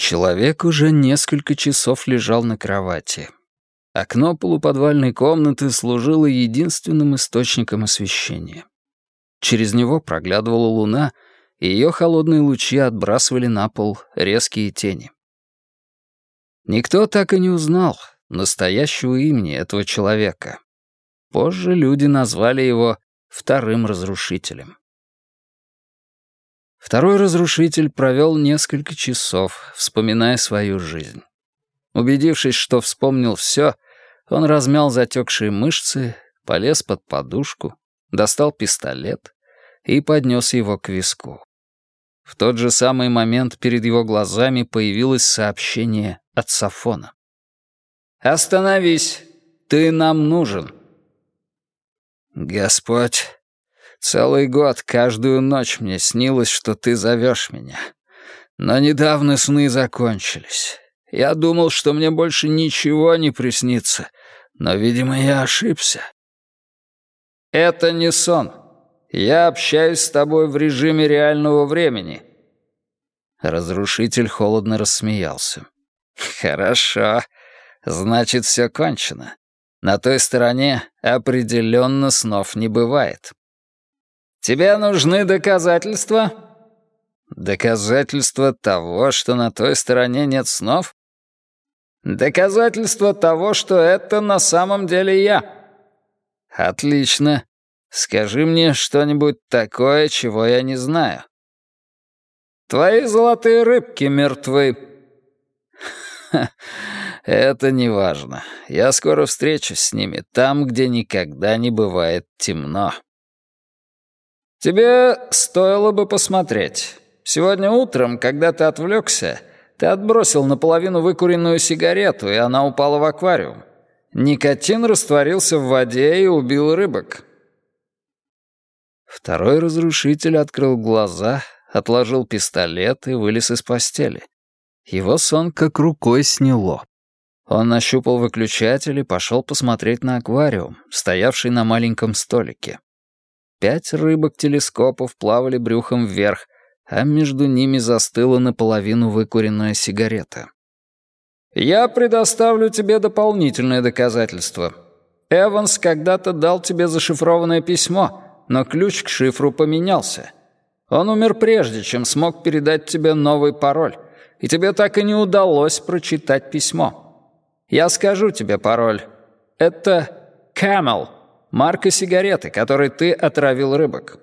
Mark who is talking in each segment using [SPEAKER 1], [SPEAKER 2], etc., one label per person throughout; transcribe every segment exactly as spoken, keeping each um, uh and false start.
[SPEAKER 1] Человек уже несколько часов лежал на кровати. Окно полуподвальной комнаты служило единственным источником освещения. Через него проглядывала луна, и ее холодные лучи отбрасывали на пол резкие тени. Никто так и не узнал настоящего имени этого человека. Позже люди назвали его вторым разрушителем. Второй разрушитель провел несколько часов, вспоминая свою жизнь. Убедившись, что вспомнил все, он размял затекшие мышцы, полез под подушку, достал пистолет и поднес его к виску. В тот же самый момент перед его глазами появилось сообщение от Сафона. «Остановись! Ты нам нужен!» «Господь, целый год, каждую ночь мне снилось, что ты зовешь меня. Но недавно сны закончились. Я думал, что мне больше ничего не приснится, но, видимо, я ошибся». «Это не сон. Я общаюсь с тобой в режиме реального времени». Разрушитель холодно рассмеялся. «Хорошо. Значит, все кончено. На той стороне определенно снов не бывает». «Тебе нужны доказательства?» «Доказательства того, что на той стороне нет снов?» «Доказательства того, что это на самом деле я». «Отлично. Скажи мне что-нибудь такое, чего я не знаю». «Твои золотые рыбки мертвы». «Ха, это не важно. Я скоро встречусь с ними там, где никогда не бывает темно». «Тебе стоило бы посмотреть. Сегодня утром, когда ты отвлекся, ты отбросил наполовину выкуренную сигарету, и она упала в аквариум. Никотин растворился в воде и убил рыбок». Второй разрушитель открыл глаза, отложил пистолет и вылез из постели. Его сон как рукой сняло. Он нащупал выключатель и пошел посмотреть на аквариум, стоявший на маленьком столике. Пять рыбок-телескопов плавали брюхом вверх, а между ними застыла наполовину выкуренная сигарета. «Я предоставлю тебе дополнительное доказательство. Эванс когда-то дал тебе зашифрованное письмо, но ключ к шифру поменялся. Он умер прежде, чем смог передать тебе новый пароль, и тебе так и не удалось прочитать письмо. Я скажу тебе пароль. Это Camel, марка сигареты, которой ты отравил рыбок».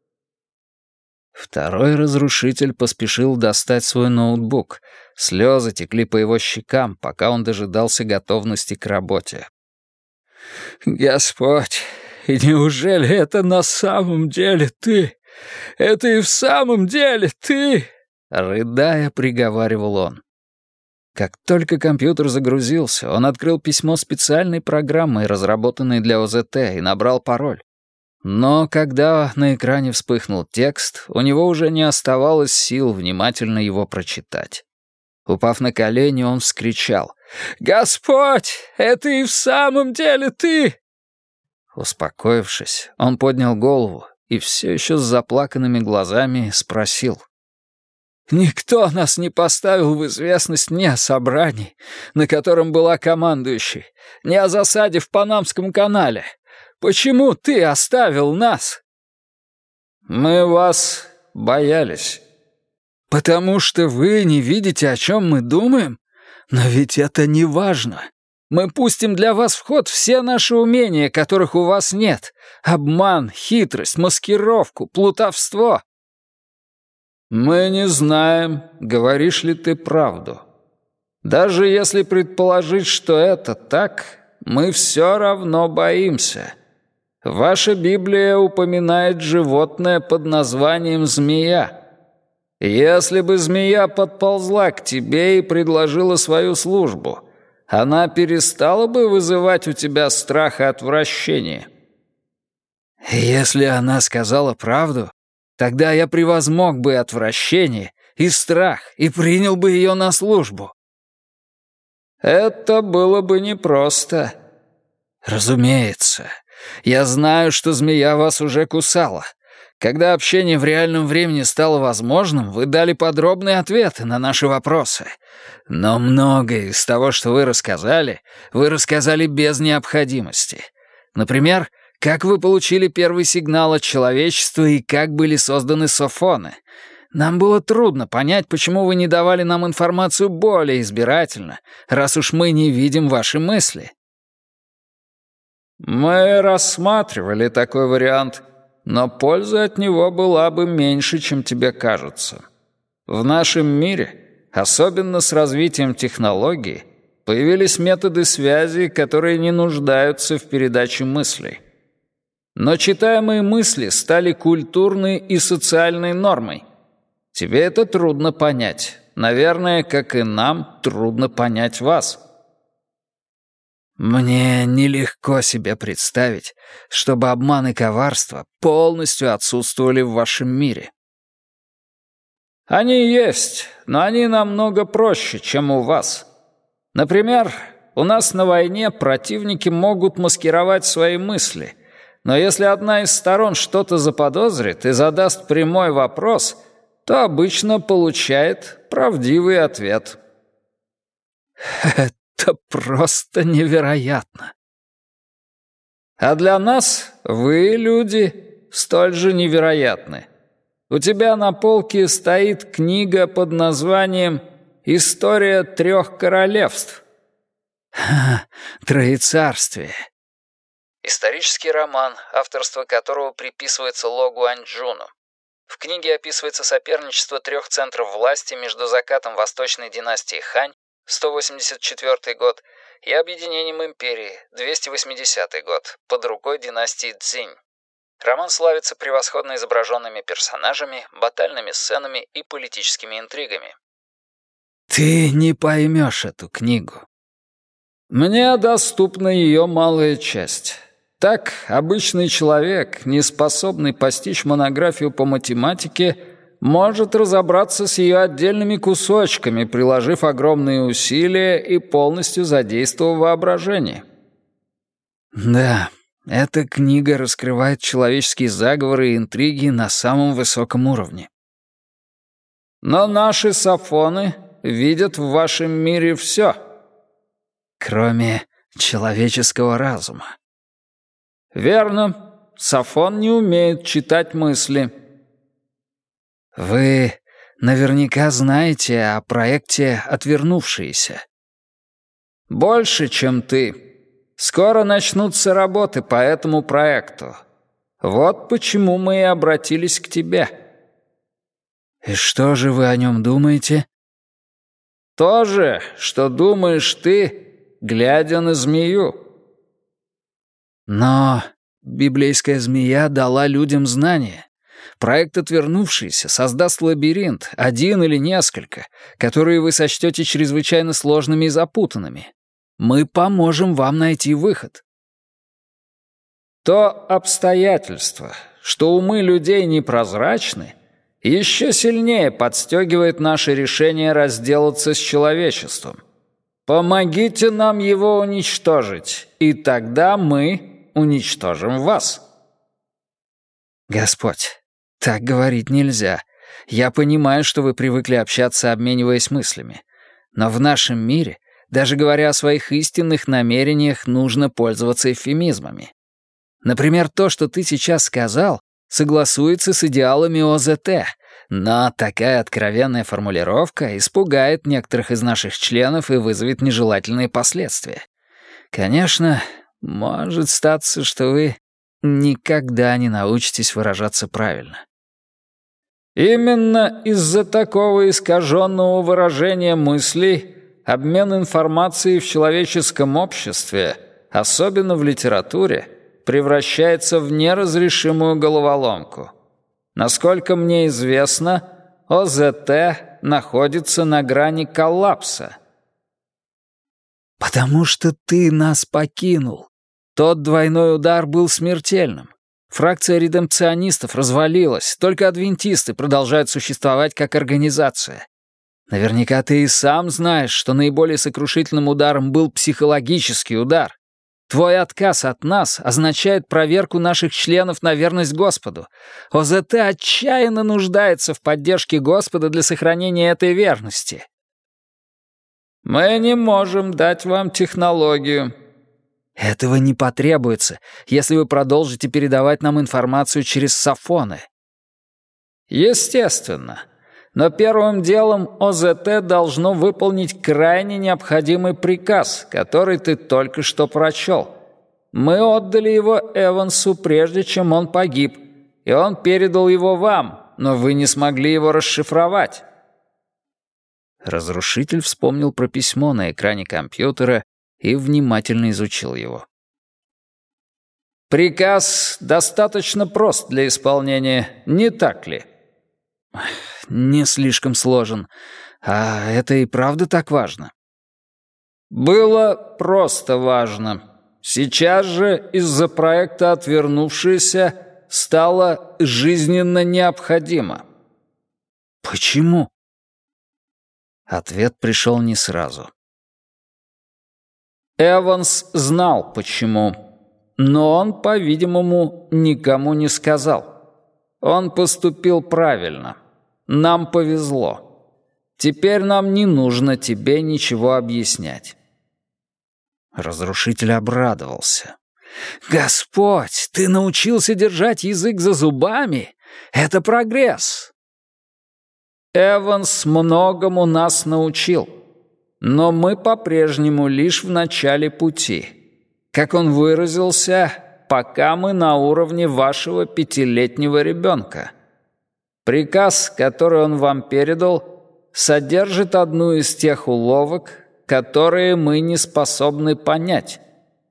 [SPEAKER 1] Второй разрушитель поспешил достать свой ноутбук. Слезы текли по его щекам, пока он дожидался готовности к работе. «Господь, и неужели это на самом деле ты? Это и в самом деле ты?» Рыдая, приговаривал он. Как только компьютер загрузился, он открыл письмо специальной программой, разработанной для ОЗТ, и набрал пароль. Но когда на экране вспыхнул текст, у него уже не оставалось сил внимательно его прочитать. Упав на колени, он вскричал: «Господь, это и в самом деле ты!» Успокоившись, он поднял голову и все еще с заплаканными глазами спросил: «Никто нас не поставил в известность ни о собрании, на котором была командующей, ни о засаде в Панамском канале. Почему ты оставил нас?» «Мы вас боялись». «Потому что вы не видите, о чем мы думаем? Но ведь это не важно. Мы пустим для вас в ход все наши умения, которых у вас нет. Обман, хитрость, маскировку, плутовство». «Мы не знаем, говоришь ли ты правду. Даже если предположить, что это так, мы все равно боимся. Ваша Библия упоминает животное под названием змея. Если бы змея подползла к тебе и предложила свою службу, она перестала бы вызывать у тебя страх и отвращение». «Если она сказала правду, тогда я превозмог бы отвращение и страх и принял бы ее на службу». «Это было бы непросто». «Разумеется. Я знаю, что змея вас уже кусала. Когда общение в реальном времени стало возможным, вы дали подробные ответы на наши вопросы. Но многое из того, что вы рассказали, вы рассказали без необходимости. Например, как вы получили первый сигнал от человечества и как были созданы софоны. Нам было трудно понять, почему вы не давали нам информацию более избирательно, раз уж мы не видим ваши мысли. Мы рассматривали такой вариант, но польза от него была бы меньше, чем тебе кажется. В нашем мире, особенно с развитием технологий, появились методы связи, которые не нуждаются в передаче мыслей. Но читаемые мысли стали культурной и социальной нормой. Тебе это трудно понять. Наверное, как и нам, трудно понять вас. Мне нелегко себе представить, чтобы обман и коварство полностью отсутствовали в вашем мире. Они есть, но они намного проще, чем у вас. Например, у нас на войне противники могут маскировать свои мысли, но если одна из сторон что-то заподозрит и задаст прямой вопрос, то обычно получает правдивый ответ. Это просто невероятно. А для нас вы, люди, столь же невероятны. У тебя на полке стоит книга под названием «История трех королевств». Троецарствие. Исторический роман, авторство которого приписывается Ло Гуанчжуну. В книге описывается соперничество трех центров власти между закатом восточной династии Хань, сто восемьдесят четвёртый год, и объединением империи, двести восьмидесятый год, под рукой династии Цзинь. Роман славится превосходно изображенными персонажами, батальными сценами и политическими интригами. Ты не поймешь эту книгу. Мне доступна ее малая часть. Так, обычный человек, не способный постичь монографию по математике, может разобраться с ее отдельными кусочками, приложив огромные усилия и полностью задействовав воображение. Да, эта книга раскрывает человеческие заговоры и интриги на самом высоком уровне. Но наши софоны видят в вашем мире все, кроме человеческого разума. Верно, софон не умеет читать мысли. Вы наверняка знаете о проекте «Отвернувшиеся». Больше, чем ты. Скоро начнутся работы по этому проекту. Вот почему мы и обратились к тебе. И что же вы о нем думаете? То же, что думаешь ты, глядя на змею. Но библейская змея дала людям знания. Проект «Отвернувшийся» создаст лабиринт, один или несколько, которые вы сочтете чрезвычайно сложными и запутанными. Мы поможем вам найти выход. То обстоятельство, что умы людей непрозрачны, еще сильнее подстегивает наше решение разделаться с человечеством. Помогите нам его уничтожить, и тогда мы уничтожим вас. Господь, так говорить нельзя. Я понимаю, что вы привыкли общаться, обмениваясь мыслями. Но в нашем мире, даже говоря о своих истинных намерениях, нужно пользоваться эвфемизмами. Например, то, что ты сейчас сказал, согласуется с идеалами О Зэ Тэ, но такая откровенная формулировка испугает некоторых из наших членов и вызовет нежелательные последствия. Конечно, может статься, что вы никогда не научитесь выражаться правильно. Именно из-за такого искаженного выражения мыслей обмен информацией в человеческом обществе, особенно в литературе, превращается в неразрешимую головоломку. Насколько мне известно, О Зэ Тэ находится на грани коллапса. «Потому что ты нас покинул. Тот двойной удар был смертельным. Фракция редемпционистов развалилась, только адвентисты продолжают существовать как организация. Наверняка ты и сам знаешь, что наиболее сокрушительным ударом был психологический удар. Твой отказ от нас означает проверку наших членов на верность Господу. ОЗТ отчаянно нуждается в поддержке Господа для сохранения этой верности». «Мы не можем дать вам технологию». «Этого не потребуется, если вы продолжите передавать нам информацию через софоны». «Естественно. Но первым делом ОЗТ должно выполнить крайне необходимый приказ, который ты только что прочел. Мы отдали его Эвансу, прежде чем он погиб, и он передал его вам, но вы не смогли его расшифровать». Разрушитель вспомнил про письмо на экране компьютера и внимательно изучил его. «Приказ достаточно прост для исполнения, не так ли?» «Не слишком сложен. А это и правда так важно?» «Было просто важно. Сейчас же из-за проекта «Отвернувшиеся» стало жизненно необходимо». «Почему?» Ответ пришел не сразу. Эванс знал, почему, но он, по-видимому, никому не сказал. Он поступил правильно. Нам повезло. Теперь нам не нужно тебе ничего объяснять». Разрушитель обрадовался. «Господь, ты научился держать язык за зубами? Это прогресс!» «Эванс многому нас научил, но мы по-прежнему лишь в начале пути. Как он выразился, пока мы на уровне вашего пятилетнего ребенка. Приказ, который он вам передал, содержит одну из тех уловок, которые мы не способны понять».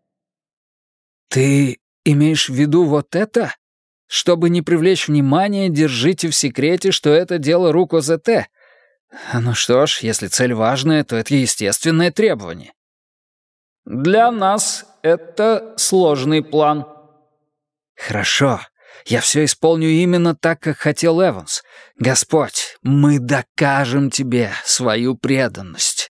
[SPEAKER 1] «Ты имеешь в виду вот это? Чтобы не привлечь внимание, держите в секрете, что это дело рук ОЗТ. Ну что ж, если цель важная, то это естественное требование». «Для нас это сложный план». «Хорошо, я все исполню именно так, как хотел Эванс. Господь, мы докажем тебе свою преданность».